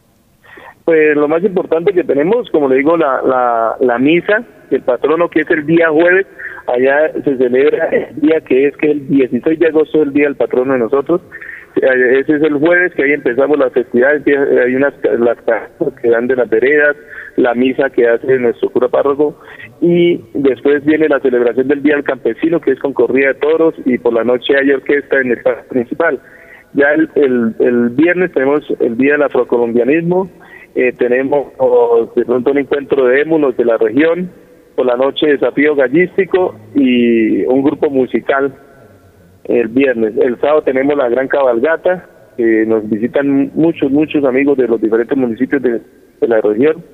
Pues lo más importante que tenemos, como le digo, la misa del patrono, que es el día jueves. Allá se celebra el día que es el 16 de agosto, es el día del patrono de nosotros. Ese es el jueves, que ahí empezamos las festividades. Hay las casas que dan de las veredas, la misa que hace nuestro cura párroco, y después viene la celebración del Día del Campesino, que es con corrida de toros, y por la noche hay orquesta en el espacio principal. Ya el viernes tenemos el Día del Afrocolombianismo, tenemos de pronto un encuentro de émulos de la región, por la noche desafío gallístico y un grupo musical el viernes. El sábado tenemos la gran cabalgata, nos visitan muchos amigos de los diferentes municipios de la región.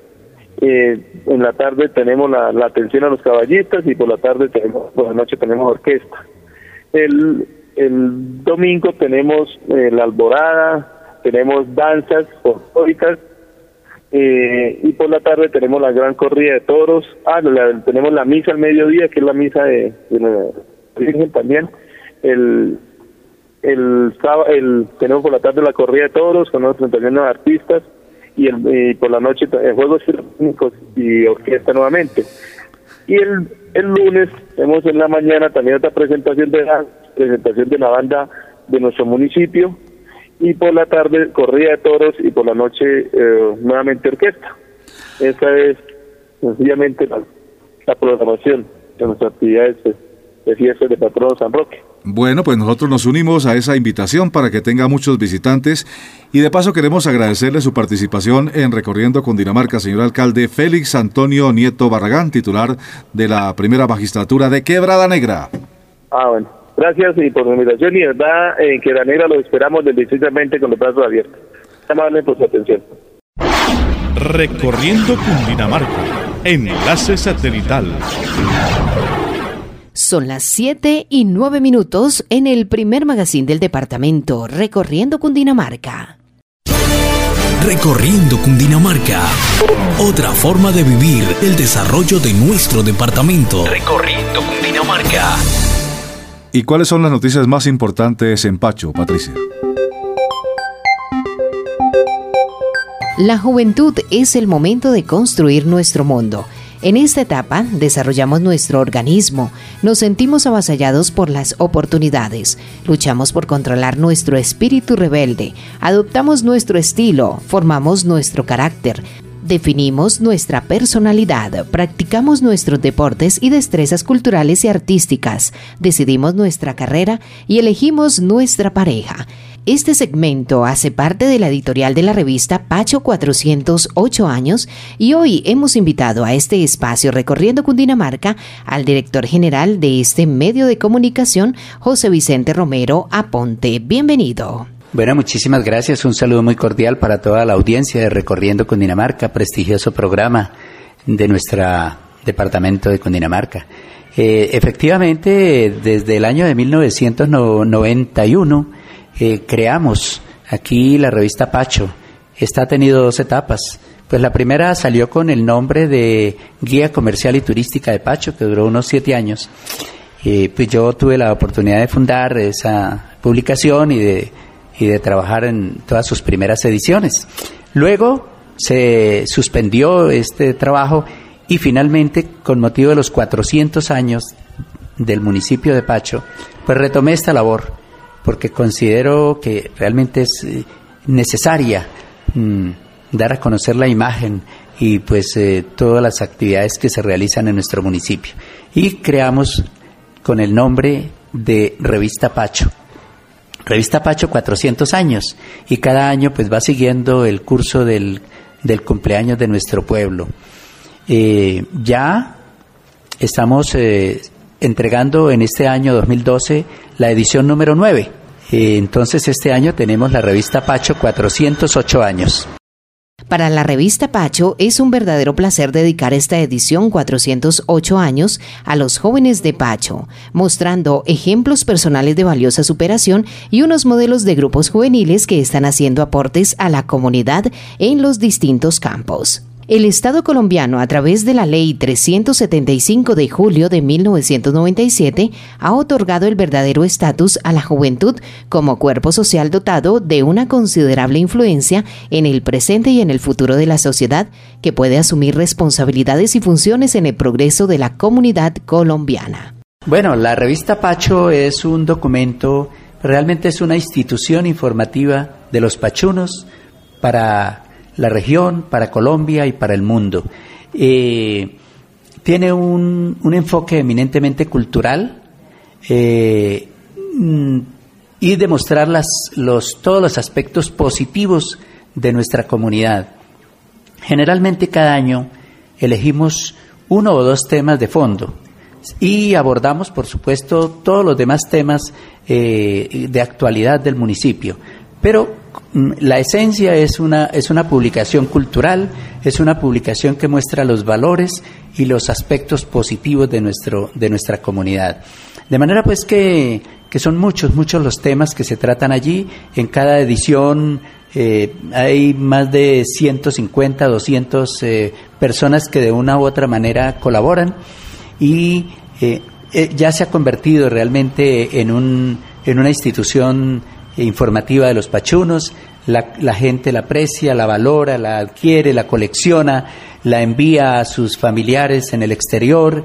En la tarde tenemos la atención a los caballistas, y por la noche tenemos orquesta. El domingo tenemos la alborada, tenemos danzas folclóricas, y por la tarde tenemos la gran corrida de toros. Tenemos la misa al mediodía, que es la misa de la Virgen también. El sábado tenemos por la tarde la corrida de toros con otros 31 artistas, y por la noche juegos técnicos y orquesta nuevamente. Y el lunes tenemos en la mañana también otra presentación de la banda de nuestro municipio, y por la tarde corrida de toros, y por la noche nuevamente orquesta. Esa es sencillamente la programación de nuestras actividades de fiestas de patrono San Roque. Bueno, pues nosotros nos unimos a esa invitación para que tenga muchos visitantes, y de paso queremos agradecerle su participación en Recorriendo Cundinamarca, señor alcalde Félix Antonio Nieto Barragán, titular de la primera magistratura de Quebrada Negra. Bueno, gracias y por su invitación, y de verdad en Quebrada Negra lo esperamos del 16 al 20 con los brazos abiertos. Amable por su atención. Recorriendo Cundinamarca. Enlace Satelital. Son las 7:09 en el primer magazine del departamento, Recorriendo Cundinamarca. Recorriendo Cundinamarca. Otra forma de vivir el desarrollo de nuestro departamento. Recorriendo Cundinamarca. ¿Y cuáles son las noticias más importantes en Pacho, Patricia? La juventud es el momento de construir nuestro mundo. En esta etapa desarrollamos nuestro organismo, nos sentimos avasallados por las oportunidades, luchamos por controlar nuestro espíritu rebelde, adoptamos nuestro estilo, formamos nuestro carácter, definimos nuestra personalidad, practicamos nuestros deportes y destrezas culturales y artísticas, decidimos nuestra carrera y elegimos nuestra pareja. Este segmento hace parte de la editorial de la revista Pacho 408 años y hoy hemos invitado a este espacio Recorriendo Cundinamarca al director general de este medio de comunicación, José Vicente Romero Aponte. Bienvenido. Bueno, muchísimas gracias. Un saludo muy cordial para toda la audiencia de Recorriendo Cundinamarca, prestigioso programa de nuestro departamento de Cundinamarca. Efectivamente, desde el año de 1991 creamos aquí la revista Pacho. Esta ha tenido 2 etapas. Pues la primera salió con el nombre de Guía Comercial y Turística de Pacho, que duró unos 7 años. Pues yo tuve la oportunidad de fundar esa publicación y de trabajar en todas sus primeras ediciones. Luego se suspendió este trabajo y finalmente, con motivo de los 400 años del municipio de Pacho, pues retomé esta labor, porque considero que realmente es necesaria dar a conocer la imagen y pues todas las actividades que se realizan en nuestro municipio. Y creamos con el nombre de Revista Pacho. Revista Pacho 400 años, y cada año pues va siguiendo el curso del cumpleaños de nuestro pueblo. Ya estamos entregando en este año 2012 la edición número 9. Entonces este año tenemos la revista Pacho 408 años. Para la revista Pacho es un verdadero placer dedicar esta edición 408 años a los jóvenes de Pacho, mostrando ejemplos personales de valiosa superación y unos modelos de grupos juveniles que están haciendo aportes a la comunidad en los distintos campos. El Estado colombiano, a través de la Ley 375 de julio de 1997, ha otorgado el verdadero estatus a la juventud como cuerpo social dotado de una considerable influencia en el presente y en el futuro de la sociedad, que puede asumir responsabilidades y funciones en el progreso de la comunidad colombiana. Bueno, la revista Pacho es un documento, realmente es una institución informativa de los pachunos para la región, para Colombia y para el mundo. Tiene un enfoque eminentemente cultural y demostrar todos los aspectos positivos de nuestra comunidad. Generalmente cada año elegimos 1 o 2 temas de fondo y abordamos, por supuesto, todos los demás temas de actualidad del municipio. Pero la esencia es una publicación cultural, es una publicación que muestra los valores y los aspectos positivos de nuestra comunidad. De manera pues que son muchos los temas que se tratan allí. En cada edición hay más de 150, 200 personas que de una u otra manera colaboran y ya se ha convertido realmente en una institución informativa de los pachunos. La gente la aprecia, la valora, la adquiere, la colecciona, la envía a sus familiares en el exterior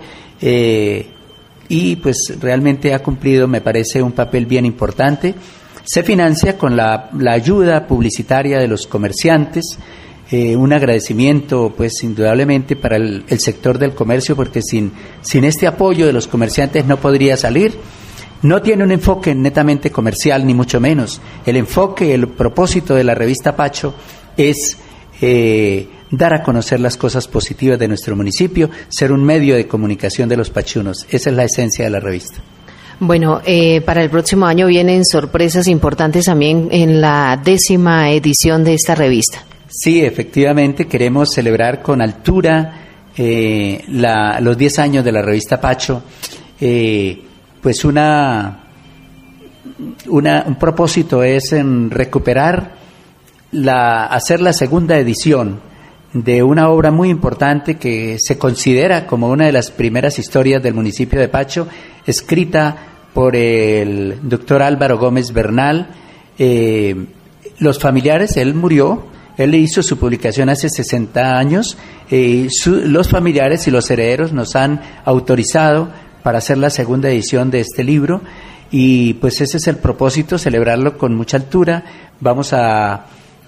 y pues realmente ha cumplido, me parece, un papel bien importante. Se financia con la ayuda publicitaria de los comerciantes. Un agradecimiento pues indudablemente para el sector del comercio, porque sin este apoyo de los comerciantes no podría salir. No tiene un enfoque netamente comercial, ni mucho menos. El enfoque, el propósito de la revista Pacho es dar a conocer las cosas positivas de nuestro municipio, ser un medio de comunicación de los pachunos. Esa es la esencia de la revista. Bueno, para el próximo año vienen sorpresas importantes también en la 10ª edición de esta revista. Sí, efectivamente, queremos celebrar con altura los 10 años de la revista Pacho, pues un propósito es en recuperar, hacer la segunda edición de una obra muy importante que se considera como una de las primeras historias del municipio de Pacho, escrita por el doctor Álvaro Gómez Bernal. Los familiares, él murió, él hizo su publicación hace 60 años, los familiares y los herederos nos han autorizado para hacer la segunda edición de este libro, y pues ese es el propósito, celebrarlo con mucha altura. Vamos a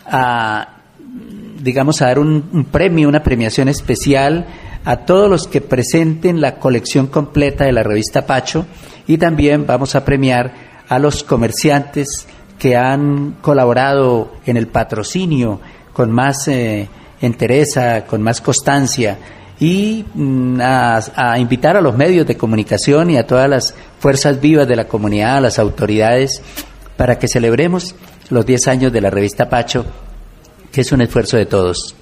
dar un premio, una premiación especial a todos los que presenten la colección completa de la revista Pacho, y también vamos a premiar a los comerciantes que han colaborado en el patrocinio con más entereza, con más constancia, y a invitar a los medios de comunicación y a todas las fuerzas vivas de la comunidad, a las autoridades, para que celebremos los 10 años de la revista Pacho, que es un esfuerzo de todos.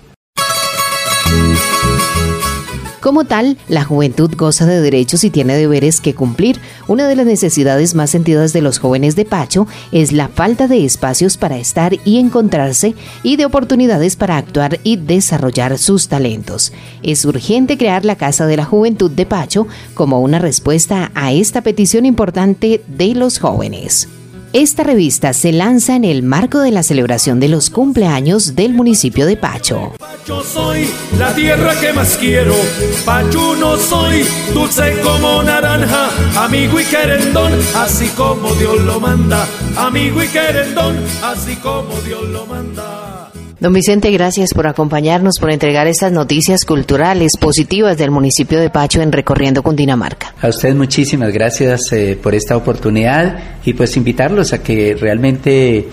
Como tal, la juventud goza de derechos y tiene deberes que cumplir. Una de las necesidades más sentidas de los jóvenes de Pacho es la falta de espacios para estar y encontrarse, y de oportunidades para actuar y desarrollar sus talentos. Es urgente crear la Casa de la Juventud de Pacho como una respuesta a esta petición importante de los jóvenes. Esta revista se lanza en el marco de la celebración de los cumpleaños del municipio de Pacho. Pacho soy la tierra que más quiero, pachuno soy, dulce como naranja, amigo y querendón, así como Dios lo manda, amigo y querendón, así como Dios lo manda. Don Vicente, gracias por acompañarnos, por entregar estas noticias culturales positivas del municipio de Pacho en Recorriendo Cundinamarca. A ustedes muchísimas gracias por esta oportunidad, y pues invitarlos a que realmente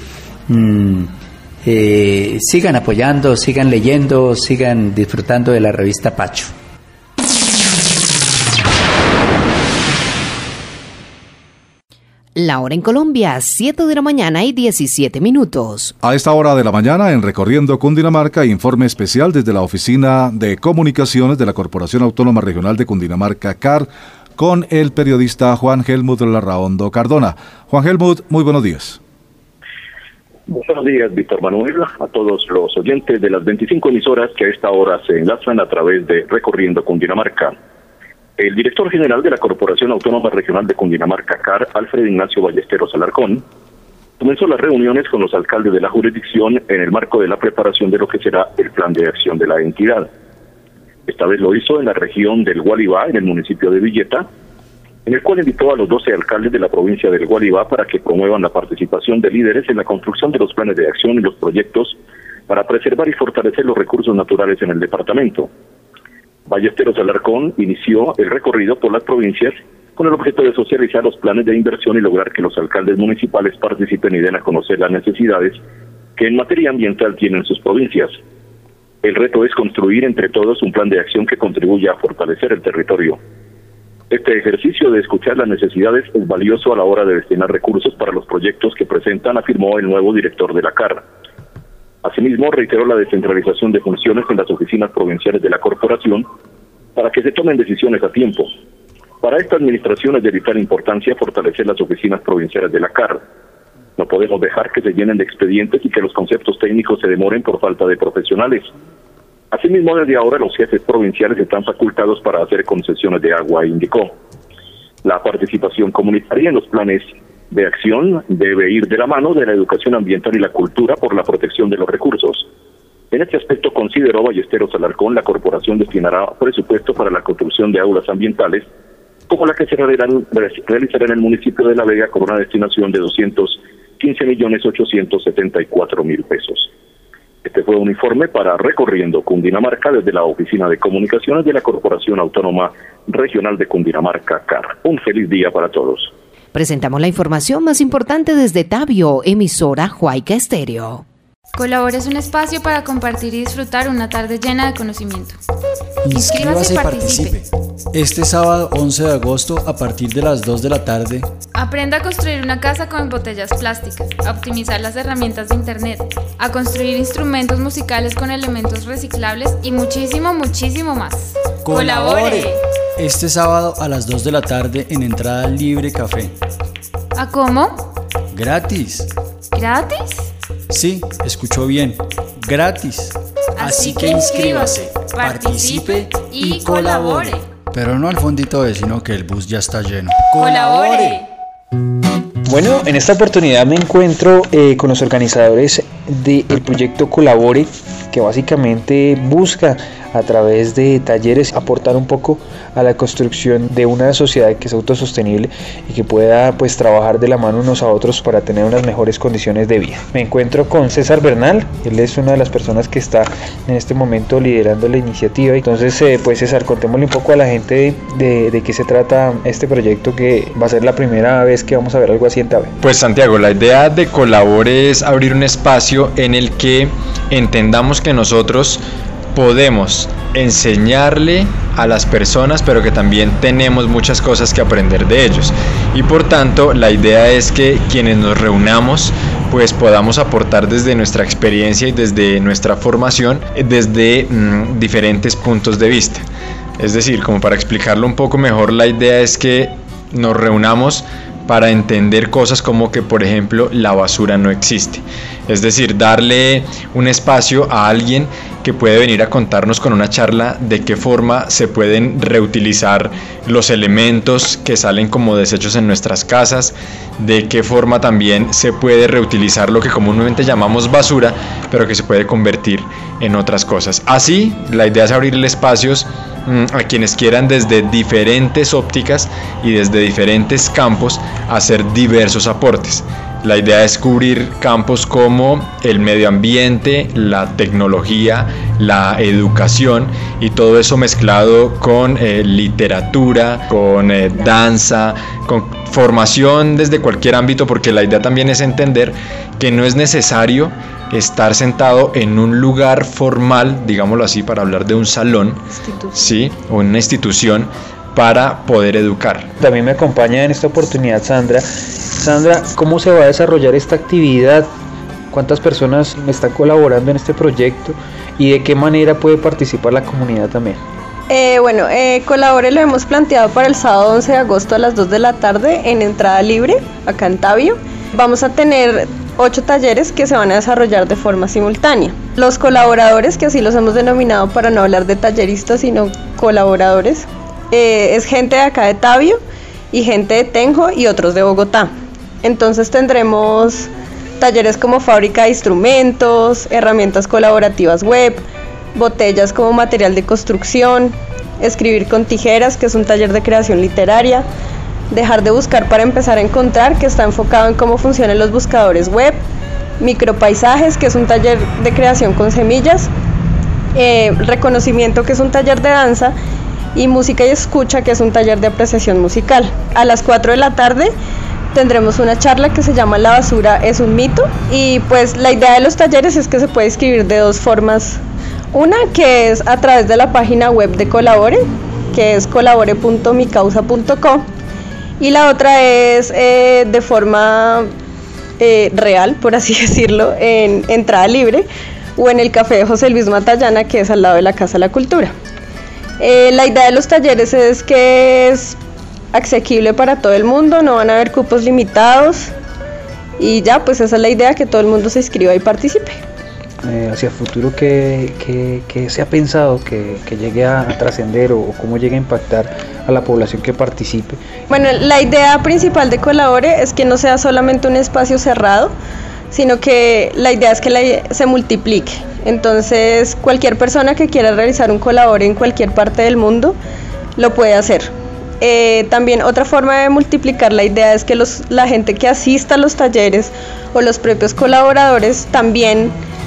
sigan apoyando, sigan leyendo, sigan disfrutando de la revista Pacho. La hora en Colombia, 7 de la mañana y 17 minutos. A esta hora de la mañana, en Recorriendo Cundinamarca, informe especial desde la Oficina de Comunicaciones de la Corporación Autónoma Regional de Cundinamarca, CAR, con el periodista Juan Helmut Larraondo Cardona. Juan Helmut, muy buenos días. Buenos días, Víctor Manuel, a todos los oyentes de las 25 emisoras que a esta hora se enlazan a través de Recorriendo Cundinamarca. El director general de la Corporación Autónoma Regional de Cundinamarca, CAR, Alfred Ignacio Ballesteros Alarcón, comenzó las reuniones con los alcaldes de la jurisdicción en el marco de la preparación de lo que será el plan de acción de la entidad. Esta vez lo hizo en la región del Gualibá, en el municipio de Villeta, en el cual invitó a los 12 alcaldes de la provincia del Gualibá para que promuevan la participación de líderes en la construcción de los planes de acción y los proyectos para preservar y fortalecer los recursos naturales en el departamento. Ballesteros Alarcón inició el recorrido por las provincias con el objeto de socializar los planes de inversión y lograr que los alcaldes municipales participen y den a conocer las necesidades que en materia ambiental tienen sus provincias. El reto es construir entre todos un plan de acción que contribuya a fortalecer el territorio. Este ejercicio de escuchar las necesidades es valioso a la hora de destinar recursos para los proyectos que presentan, afirmó el nuevo director de la CAR. Asimismo, reiteró la descentralización de funciones en las oficinas provinciales de la corporación para que se tomen decisiones a tiempo. Para esta administración es de vital importancia fortalecer las oficinas provinciales de la CAR. No podemos dejar que se llenen de expedientes y que los conceptos técnicos se demoren por falta de profesionales. Asimismo, desde ahora los jefes provinciales están facultados para hacer concesiones de agua, indicó. La participación comunitaria en los planes de acción debe ir de la mano de la educación ambiental y la cultura por la protección de los recursos. En este aspecto, consideró Ballesteros Alarcón, la corporación destinará presupuesto para la construcción de aulas ambientales, como la que se realizará en el municipio de La Vega, con una destinación de 215.874.000 pesos. Este fue un informe para Recorriendo Cundinamarca desde la Oficina de Comunicaciones de la Corporación Autónoma Regional de Cundinamarca, CAR. Un feliz día para todos. Presentamos la información más importante desde Tabio, emisora Huayca Estéreo. Colabora es un espacio para compartir y disfrutar una tarde llena de conocimiento. Inscríbase y participe. Este sábado 11 de agosto, a partir de las 2 de la tarde, Aprenda a construir una casa con botellas plásticas, a optimizar las herramientas de internet, a construir instrumentos musicales con elementos reciclables y muchísimo, muchísimo más. ¡Colabore! Este sábado a las 2 de la tarde en Entrada Libre Café. ¿A cómo? Gratis. ¿Gratis? Sí, escuchó bien. Gratis. Así que inscríbase, participe y colabore. Pero no al fondito de, sino que el bus ya está lleno. ¡Colabore! Bueno, en esta oportunidad me encuentro con los organizadores del proyecto Colabore, que básicamente busca a través de talleres aportar un poco a la construcción de una sociedad que es autosostenible y que pueda pues trabajar de la mano unos a otros para tener unas mejores condiciones de vida. Me encuentro con César Bernal, él es una de las personas que está en este momento liderando la iniciativa. Entonces pues César, contémosle un poco a la gente de qué se trata este proyecto, que va a ser la primera vez que vamos a ver algo así en Tabé. Pues Santiago, la idea de Colabore es abrir un espacio en el que entendamos que nosotros podemos enseñarle a las personas, pero que también tenemos muchas cosas que aprender de ellos, y por tanto la idea es que quienes nos reunamos pues podamos aportar desde nuestra experiencia y desde nuestra formación, desde diferentes puntos de vista. Es decir, como para explicarlo un poco mejor, la idea es que nos reunamos para entender cosas como que, por ejemplo, la basura no existe. Es decir, darle un espacio a alguien que puede venir a contarnos con una charla de qué forma se pueden reutilizar los elementos que salen como desechos en nuestras casas, de qué forma también se puede reutilizar lo que comúnmente llamamos basura, pero que se puede convertir en otras cosas. Así, la idea es abrirle espacios a quienes quieran desde diferentes ópticas y desde diferentes campos hacer diversos aportes. La idea es cubrir campos como el medio ambiente, la tecnología, la educación, y todo eso mezclado con literatura, con danza, con formación desde cualquier ámbito, porque la idea también es entender que no es necesario estar sentado en un lugar formal, digámoslo así, para hablar de un salón, ¿sí? O una institución, para poder educar. También me acompaña en esta oportunidad Sandra. Sandra, ¿cómo se va a desarrollar esta actividad? ¿Cuántas personas están colaborando en este proyecto? ¿Y de qué manera puede participar la comunidad también? Colabore lo hemos planteado para el sábado 11 de agosto a las 2 de la tarde en Entrada Libre, acá en Tabio. Vamos a tener 8 talleres que se van a desarrollar de forma simultánea. Los colaboradores, que así los hemos denominado para no hablar de talleristas, sino colaboradores, es gente de acá de Tabio y gente de Tenjo y otros de Bogotá. Entonces tendremos talleres como fábrica de instrumentos, herramientas colaborativas web, botellas como material de construcción, escribir con tijeras, que es un taller de creación literaria, dejar de buscar para empezar a encontrar, que está enfocado en cómo funcionan los buscadores web, micropaisajes, que es un taller de creación con semillas, reconocimiento, que es un taller de danza, y música y escucha, que es un taller de apreciación musical. A las 4 de la tarde tendremos una charla que se llama La basura es un mito, y pues la idea de los talleres es que se puede inscribir de dos formas. Una, que es a través de la página web de Colabore, que es colabore.micausa.com, y la otra es de forma real, por así decirlo, en Entrada Libre o en el Café de José Luis Matallana, que es al lado de la Casa de la Cultura. La idea de los talleres es que es asequible para todo el mundo, no van a haber cupos limitados, y ya, pues esa es la idea, que todo el mundo se inscriba y participe. Hacia el futuro, ¿qué se ha pensado que llegue a trascender o cómo llegue a impactar a la población que participe? Bueno, la idea principal de Colabore es que no sea solamente un espacio cerrado, sino que la idea es que se multiplique. Entonces, cualquier persona que quiera realizar un Colabore en cualquier parte del mundo lo puede hacer. También otra forma de multiplicar la idea es que la gente que asista a los talleres o los propios colaboradores también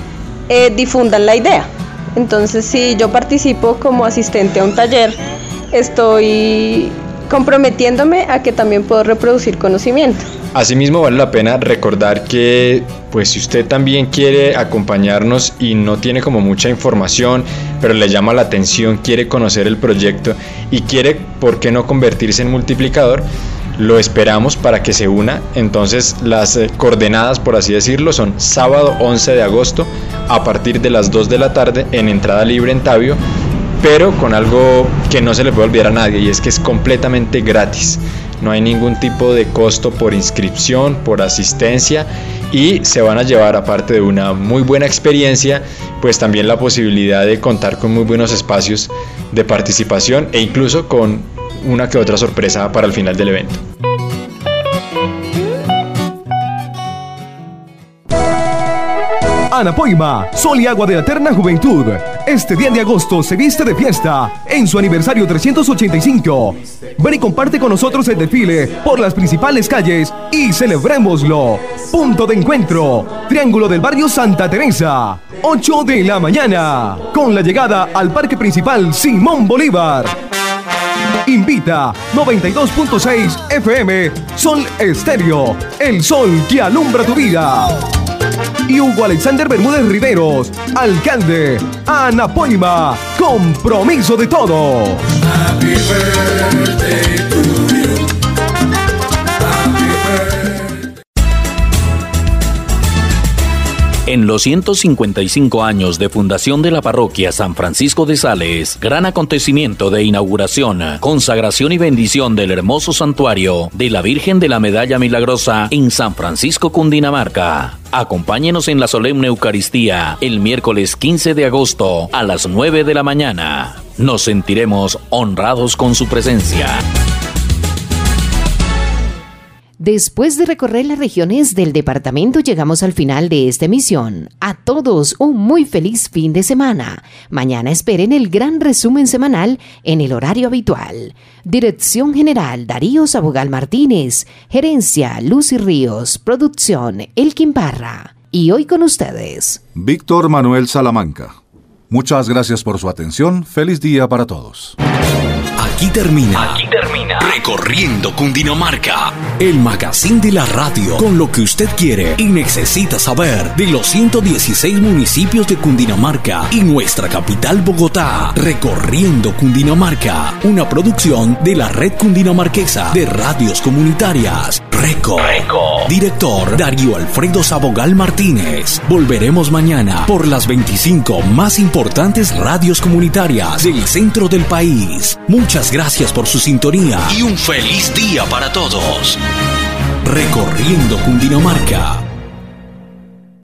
difundan la idea. Entonces, si yo participo como asistente a un taller, estoy comprometiéndome a que también puedo reproducir conocimiento. Asimismo, vale la pena recordar que pues si usted también quiere acompañarnos y no tiene como mucha información, pero le llama la atención, quiere conocer el proyecto y quiere, ¿por qué no convertirse en multiplicador? lo esperamos para que se una. Entonces las coordenadas, por así decirlo, son sábado 11 de agosto a partir de las 2 de la tarde en entrada libre en Tabio, pero con algo que no se le puede olvidar a nadie, y es que es completamente gratis. No hay ningún tipo de costo por inscripción, por asistencia, y se van a llevar, aparte de una muy buena experiencia, pues también la posibilidad de contar con muy buenos espacios de participación e incluso con una que otra sorpresa para el final del evento. Anapoima, sol y agua de la eterna juventud. Este día de agosto se viste de fiesta en su aniversario 385. Ven y comparte con nosotros el desfile por las principales calles y celebrémoslo. Punto de encuentro, Triángulo del Barrio Santa Teresa, 8 de la mañana, con la llegada al Parque Principal Simón Bolívar. Invita 92.6 FM Sol Estéreo, el sol que alumbra tu vida. Y Hugo Alexander Bermúdez Riveros, alcalde. Anapoima, compromiso de todo. Happy birthday to you. Happy birthday. En los 155 años de fundación de la parroquia San Francisco de Sales, gran acontecimiento de inauguración, consagración y bendición del hermoso santuario de la Virgen de la Medalla Milagrosa en San Francisco, Cundinamarca. Acompáñenos en la solemne Eucaristía el miércoles 15 de agosto a las 9 de la mañana. Nos sentiremos honrados con su presencia. Después de recorrer las regiones del departamento, llegamos al final de esta emisión. A todos un muy feliz fin de semana. Mañana esperen el gran resumen semanal en el horario habitual. Dirección General Darío Sabogal Martínez. Gerencia Lucy Ríos. Producción Elkin Parra. Y hoy con ustedes, Víctor Manuel Salamanca. Muchas gracias por su atención. Feliz día para todos. Aquí termina Recorriendo Cundinamarca, el magazine de la radio, con lo que usted quiere y necesita saber de los 116 municipios de Cundinamarca y nuestra capital Bogotá. Recorriendo Cundinamarca, una producción de la Red Cundinamarquesa de Radios Comunitarias. Reco. Director Darío Alfredo Sabogal Martínez. Volveremos mañana por las 25 más importantes radios comunitarias del centro del país. Muchas gracias por su sintonía y un feliz día para todos. Recorriendo Cundinamarca.